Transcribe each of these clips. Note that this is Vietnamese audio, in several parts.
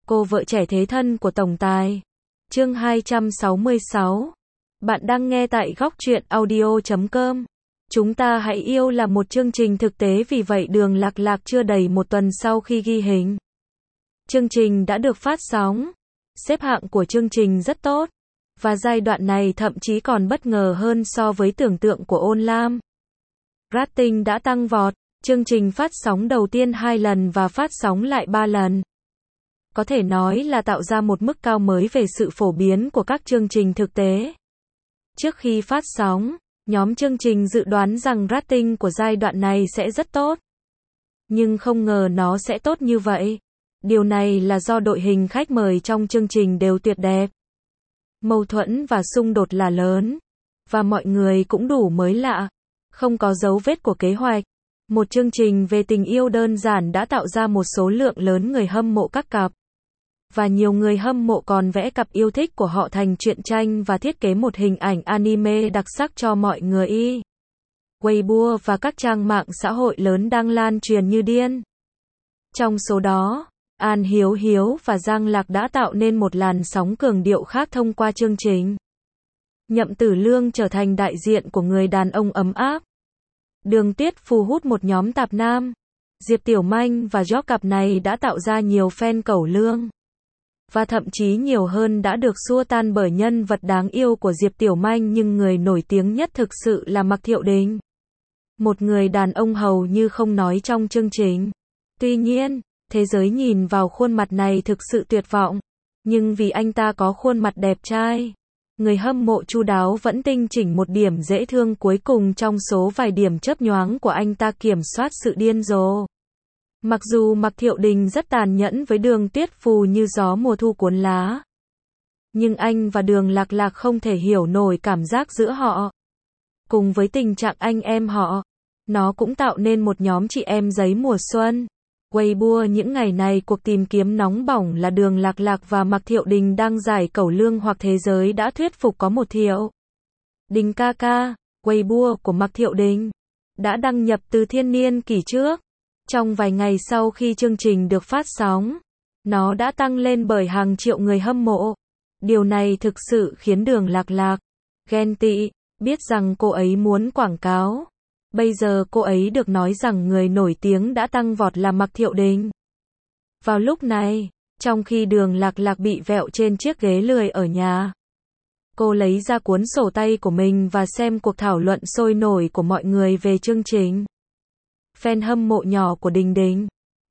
Cô vợ trẻ thế thân của tổng tài. Chương 266. Bạn đang nghe tại góc truyện audio.com. Chúng ta hãy yêu là một chương trình thực tế, vì vậy Đường Lạc Lạc chưa đầy một tuần sau khi ghi hình, chương trình đã được phát sóng. Xếp hạng của chương trình rất tốt, và giai đoạn này thậm chí còn bất ngờ hơn so với tưởng tượng của Ôn Lam. Rating đã tăng vọt, chương trình phát sóng đầu tiên 2 lần và phát sóng lại 3 lần. Có thể nói là tạo ra một mức cao mới về sự phổ biến của các chương trình thực tế. Trước khi phát sóng, nhóm chương trình dự đoán rằng rating của giai đoạn này sẽ rất tốt. Nhưng không ngờ nó sẽ tốt như vậy. Điều này là do đội hình khách mời trong chương trình đều tuyệt đẹp. Mâu thuẫn và xung đột là lớn. Và mọi người cũng đủ mới lạ. Không có dấu vết của kế hoạch. Một chương trình về tình yêu đơn giản đã tạo ra một số lượng lớn người hâm mộ các cặp. Và nhiều người hâm mộ còn vẽ cặp yêu thích của họ thành truyện tranh và thiết kế một hình ảnh anime đặc sắc cho mọi người. Weibo và các trang mạng xã hội lớn đang lan truyền như điên. Trong số đó, An Hiếu Hiếu và Giang Lạc đã tạo nên một làn sóng cường điệu khác thông qua chương trình. Nhậm Tử Lương trở thành đại diện của người đàn ông ấm áp. Đường Tuyết Phù hút một nhóm tạp nam. Diệp Tiểu Manh và Jock, cặp này đã tạo ra nhiều fan cẩu lương. Và thậm chí nhiều hơn đã được xua tan bởi nhân vật đáng yêu của Diệp Tiểu Manh, nhưng người nổi tiếng nhất thực sự là Mạc Thiệu Đình. Một người đàn ông hầu như không nói trong chương trình. Tuy nhiên, thế giới nhìn vào khuôn mặt này thực sự tuyệt vọng. Nhưng vì anh ta có khuôn mặt đẹp trai, người hâm mộ chu đáo vẫn tinh chỉnh một điểm dễ thương cuối cùng trong số vài điểm chớp nhoáng của anh ta kiểm soát sự điên rồ. Mặc dù Mạc Thiệu Đình rất tàn nhẫn với Đường Tuyết Phù như gió mùa thu cuốn lá, nhưng anh và Đường Lạc Lạc không thể hiểu nổi cảm giác giữa họ. Cùng với tình trạng anh em họ, nó cũng tạo nên một nhóm chị em giấy mùa xuân. Weibo những ngày này cuộc tìm kiếm nóng bỏng là Đường Lạc Lạc và Mạc Thiệu Đình đang giải cẩu lương hoặc thế giới đã thuyết phục có một Thiệu Đình ca ca. Weibo của Mạc Thiệu Đình đã đăng nhập từ thiên niên kỷ trước. Trong vài ngày sau khi chương trình được phát sóng, nó đã tăng lên bởi hàng triệu người hâm mộ. Điều này thực sự khiến Đường Lạc Lạc ghen tị, biết rằng cô ấy muốn quảng cáo. Bây giờ cô ấy được nói rằng người nổi tiếng đã tăng vọt là Mạc Thiệu Đình. Vào lúc này, trong khi Đường Lạc Lạc bị vẹo trên chiếc ghế lười ở nhà, cô lấy ra cuốn sổ tay của mình và xem cuộc thảo luận sôi nổi của mọi người về chương trình. Fan hâm mộ nhỏ của Đình Đình.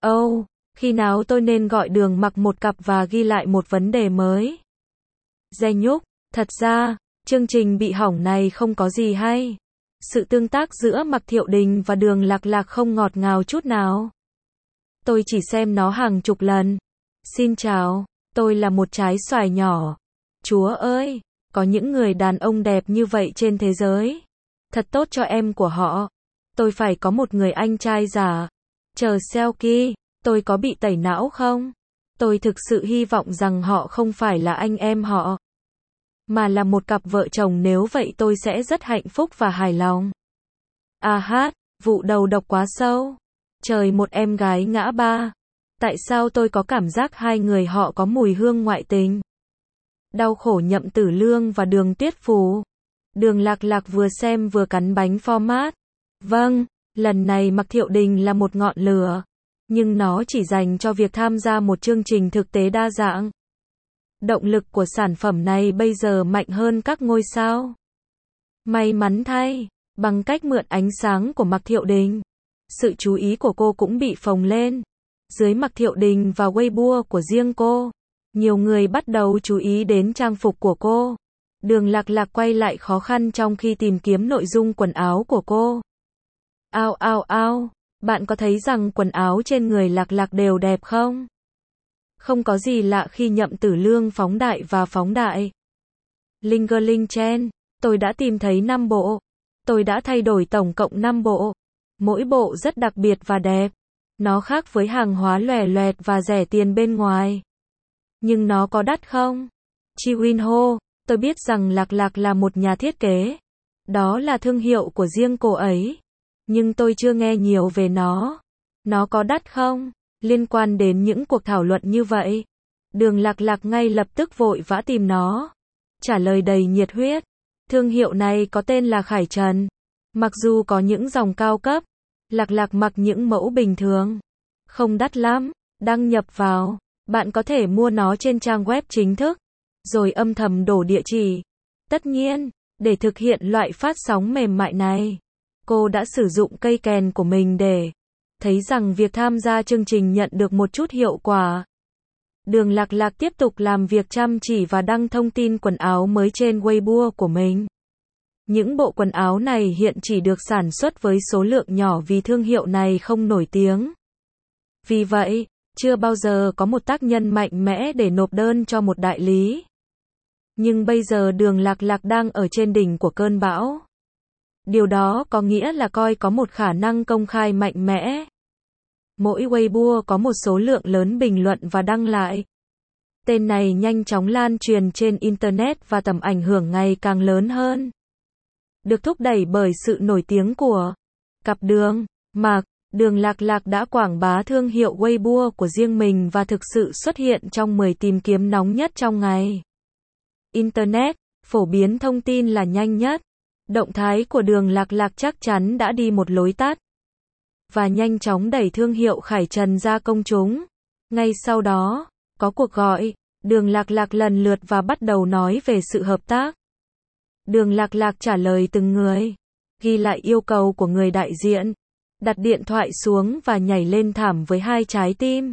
Khi nào tôi nên gọi Đường Mặc một cặp và ghi lại một vấn đề mới? Dè Nhúc, thật ra, chương trình bị hỏng này không có gì hay. Sự tương tác giữa Mạc Thiệu Đình và Đường Lạc Lạc không ngọt ngào chút nào. Tôi chỉ xem nó hàng chục lần. Xin chào, tôi là một trái xoài nhỏ. Chúa ơi, có những người đàn ông đẹp như vậy trên thế giới. Thật tốt cho em của họ. Tôi phải có một người anh trai giả. Chờ Selkie, tôi có bị tẩy não không? Tôi thực sự hy vọng rằng họ không phải là anh em họ, mà là một cặp vợ chồng, nếu vậy tôi sẽ rất hạnh phúc và hài lòng. Vụ đầu độc quá sâu. Trời, một em gái ngã ba. Tại sao tôi có cảm giác hai người họ có mùi hương ngoại tình? Đau khổ Nhậm Tử Lương và Đường Tuyết Phù. Đường Lạc Lạc vừa xem vừa cắn bánh format. Vâng, lần này Mạc Thiệu Đình là một ngọn lửa, nhưng nó chỉ dành cho việc tham gia một chương trình thực tế đa dạng. Động lực của sản phẩm này bây giờ mạnh hơn các ngôi sao. May mắn thay, bằng cách mượn ánh sáng của Mạc Thiệu Đình, sự chú ý của cô cũng bị phồng lên. Dưới Mạc Thiệu Đình và Weibo của riêng cô, nhiều người bắt đầu chú ý đến trang phục của cô. Đường Lạc Lạc quay lại khó khăn trong khi tìm kiếm nội dung quần áo của cô. Bạn có thấy rằng quần áo trên người Lạc Lạc đều đẹp không? Không có gì lạ khi Nhậm Tử Lương phóng đại và phóng đại. Ling Chen, tôi đã tìm thấy 5 bộ. Tôi đã thay đổi tổng cộng 5 bộ. Mỗi bộ rất đặc biệt và đẹp. Nó khác với hàng hóa lòe loẹt và rẻ tiền bên ngoài. Nhưng nó có đắt không? Chi Win Ho, tôi biết rằng Lạc Lạc là một nhà thiết kế. Đó là thương hiệu của riêng cô ấy. Nhưng tôi chưa nghe nhiều về nó. Nó có đắt không? Liên quan đến những cuộc thảo luận như vậy, Đường Lạc Lạc ngay lập tức vội vã tìm nó. Trả lời đầy nhiệt huyết. Thương hiệu này có tên là Khải Trần. Mặc dù có những dòng cao cấp, Lạc Lạc mặc những mẫu bình thường. Không đắt lắm, đăng nhập vào. Bạn có thể mua nó trên trang web chính thức, rồi âm thầm đổ địa chỉ. Tất nhiên, để thực hiện loại phát sóng mềm mại này, cô đã sử dụng cây kèn của mình để thấy rằng việc tham gia chương trình nhận được một chút hiệu quả. Đường Lạc Lạc tiếp tục làm việc chăm chỉ và đăng thông tin quần áo mới trên Weibo của mình. Những bộ quần áo này hiện chỉ được sản xuất với số lượng nhỏ vì thương hiệu này không nổi tiếng. Vì vậy, chưa bao giờ có một tác nhân mạnh mẽ để nộp đơn cho một đại lý. Nhưng bây giờ Đường Lạc Lạc đang ở trên đỉnh của cơn bão. Điều đó có nghĩa là coi có một khả năng công khai mạnh mẽ. Mỗi Weibo có một số lượng lớn bình luận và đăng lại. Tên này nhanh chóng lan truyền trên Internet và tầm ảnh hưởng ngày càng lớn hơn. Được thúc đẩy bởi sự nổi tiếng của cặp Đường, Mạc, Đường Lạc Lạc đã quảng bá thương hiệu Weibo của riêng mình và thực sự xuất hiện trong 10 tìm kiếm nóng nhất trong ngày. Internet, phổ biến thông tin là nhanh nhất. Động thái của Đường Lạc Lạc chắc chắn đã đi một lối tắt và nhanh chóng đẩy thương hiệu Khải Trần ra công chúng. Ngay sau đó, có cuộc gọi, Đường Lạc Lạc lần lượt và bắt đầu nói về sự hợp tác. Đường Lạc Lạc trả lời từng người, ghi lại yêu cầu của người đại diện, đặt điện thoại xuống và nhảy lên thảm với 2 trái tim.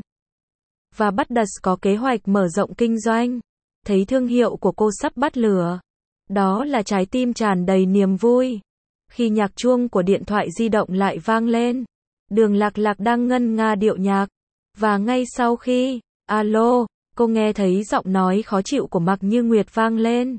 Và bắt đầu có kế hoạch mở rộng kinh doanh. Thấy thương hiệu của cô sắp bắt lửa. Đó là trái tim tràn đầy niềm vui. Khi nhạc chuông của điện thoại di động lại vang lên, Đường Lạc Lạc đang ngân nga điệu nhạc. Và ngay sau khi, alo, cô nghe thấy giọng nói khó chịu của Mạc Như Nguyệt vang lên.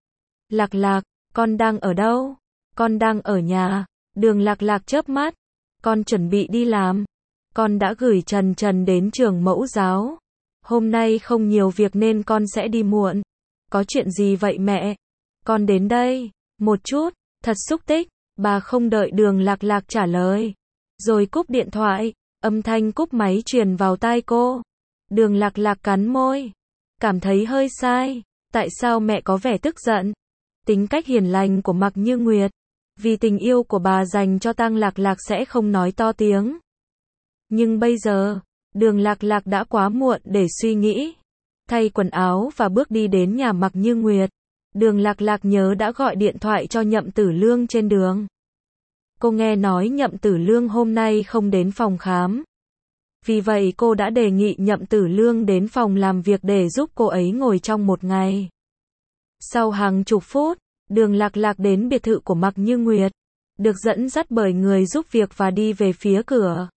Lạc Lạc, con đang ở đâu? Con đang ở nhà. Đường Lạc Lạc chớp mắt. Con chuẩn bị đi làm. Con đã gửi Trần Trần đến trường mẫu giáo. Hôm nay không nhiều việc nên con sẽ đi muộn. Có chuyện gì vậy mẹ? Con đến đây. Một chút. Thật xúc tích. Bà không đợi Đường Lạc Lạc trả lời. Rồi cúp điện thoại. Âm thanh cúp máy truyền vào tai cô. Đường Lạc Lạc cắn môi. Cảm thấy hơi sai. Tại sao mẹ có vẻ tức giận? Tính cách hiền lành của Mạc Như Nguyệt. Vì tình yêu của bà dành cho Tang Lạc Lạc sẽ không nói to tiếng. Nhưng bây giờ, Đường Lạc Lạc đã quá muộn để suy nghĩ. Thay quần áo và bước đi đến nhà Mạc Như Nguyệt. Đường Lạc Lạc nhớ đã gọi điện thoại cho Nhậm Tử Lương trên đường. Cô nghe nói Nhậm Tử Lương hôm nay không đến phòng khám. Vì vậy cô đã đề nghị Nhậm Tử Lương đến phòng làm việc để giúp cô ấy ngồi trong một ngày. Sau hàng chục phút, Đường Lạc Lạc đến biệt thự của Mạc Như Nguyệt. Được dẫn dắt bởi người giúp việc và đi về phía cửa.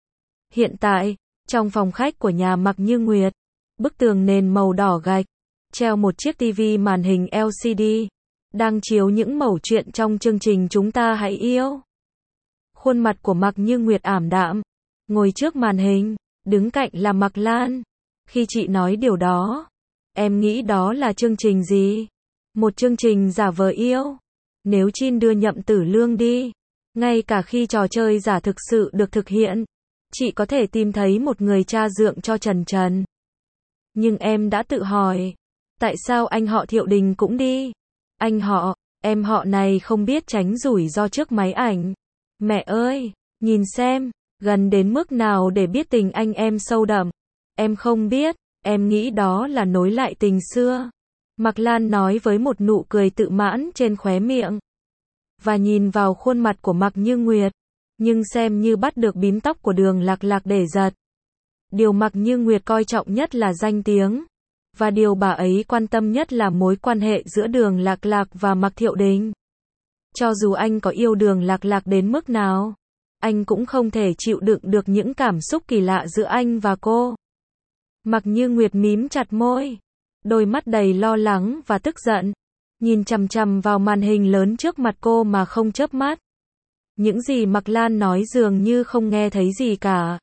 Hiện tại, trong phòng khách của nhà Mạc Như Nguyệt, bức tường nền màu đỏ gạch, treo một chiếc tivi màn hình LCD, đang chiếu những mẩu chuyện trong chương trình Chúng Ta Hãy Yêu. Khuôn mặt của Mạc Như Nguyệt ảm đạm, ngồi trước màn hình, đứng cạnh là Mạc Lan. Khi chị nói điều đó, em nghĩ đó là chương trình gì? Một chương trình giả vờ yêu. Nếu Chin đưa Nhậm Tử Lương đi, ngay cả khi trò chơi giả thực sự được thực hiện, chị có thể tìm thấy một người cha dượng cho Trần Trần. Nhưng em đã tự hỏi, tại sao anh họ Thiệu Đình cũng đi? Anh họ, em họ này không biết tránh rủi ro trước máy ảnh. Mẹ ơi, nhìn xem, gần đến mức nào để biết tình anh em sâu đậm. Em không biết, em nghĩ đó là nối lại tình xưa. Mạc Lan nói với một nụ cười tự mãn trên khóe miệng. Và nhìn vào khuôn mặt của Mạc Như Nguyệt. Nhưng xem như bắt được bím tóc của Đường Lạc Lạc để giật. Điều Mạc Như Nguyệt coi trọng nhất là danh tiếng. Và điều bà ấy quan tâm nhất là mối quan hệ giữa Đường Lạc Lạc và Mạc Thiệu Đình. Cho dù anh có yêu Đường Lạc Lạc đến mức nào, anh cũng không thể chịu đựng được những cảm xúc kỳ lạ giữa anh và cô. Mạc Như Nguyệt mím chặt môi, đôi mắt đầy lo lắng và tức giận, nhìn chằm chằm vào màn hình lớn trước mặt cô mà không chớp mắt. Những gì Mạc Lan nói dường như không nghe thấy gì cả.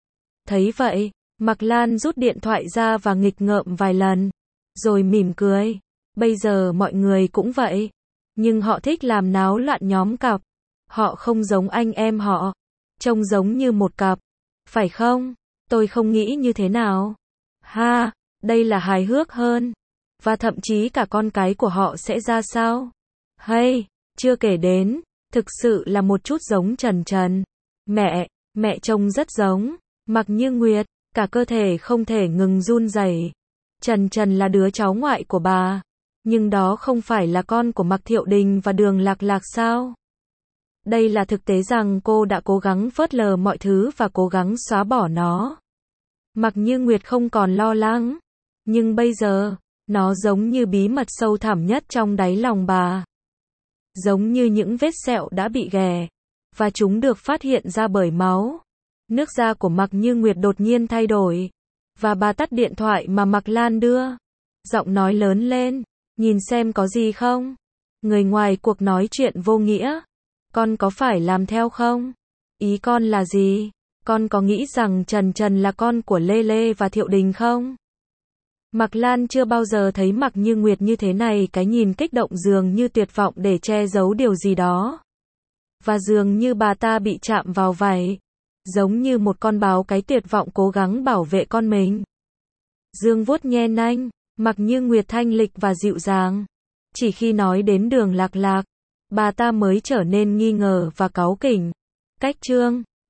Thấy vậy, Mạc Lan rút điện thoại ra và nghịch ngợm vài lần, rồi mỉm cười. Bây giờ mọi người cũng vậy, nhưng họ thích làm náo loạn nhóm cặp. Họ không giống anh em họ, trông giống như một cặp, phải không? Tôi không nghĩ như thế nào. Ha, Đây là hài hước hơn. Và thậm chí cả con cái của họ sẽ ra sao? Hay, chưa kể đến, thực sự là một chút giống Trần Trần. Mẹ trông rất giống. Mạc Như Nguyệt, cả cơ thể không thể ngừng run rẩy. Trần Trần là đứa cháu ngoại của bà. Nhưng đó không phải là con của Mạc Thiệu Đình và Đường Lạc Lạc sao? Đây là thực tế rằng cô đã cố gắng phớt lờ mọi thứ và cố gắng xóa bỏ nó. Mạc Như Nguyệt không còn lo lắng. Nhưng bây giờ, nó giống như bí mật sâu thẳm nhất trong đáy lòng bà. Giống như những vết sẹo đã bị ghẻ. Và chúng được phát hiện ra bởi máu. Nước da của Mạc Như Nguyệt đột nhiên thay đổi. Và bà tắt điện thoại mà Mạc Lan đưa. Giọng nói lớn lên. Nhìn xem có gì không? Người ngoài cuộc nói chuyện vô nghĩa. Con có phải làm theo không? Ý con là gì? Con có nghĩ rằng Trần Trần là con của Lê Lê và Thiệu Đình không? Mạc Lan chưa bao giờ thấy Mạc Như Nguyệt như thế này, cái nhìn kích động dường như tuyệt vọng để che giấu điều gì đó. Và dường như bà ta bị chạm vào vậy. Giống như một con báo cái tuyệt vọng cố gắng bảo vệ con mình. Dương vuốt nhe nanh, Mạc Như Nguyệt thanh lịch và dịu dàng. Chỉ khi nói đến Đường Lạc Lạc, bà ta mới trở nên nghi ngờ và cáu kỉnh. Cách chương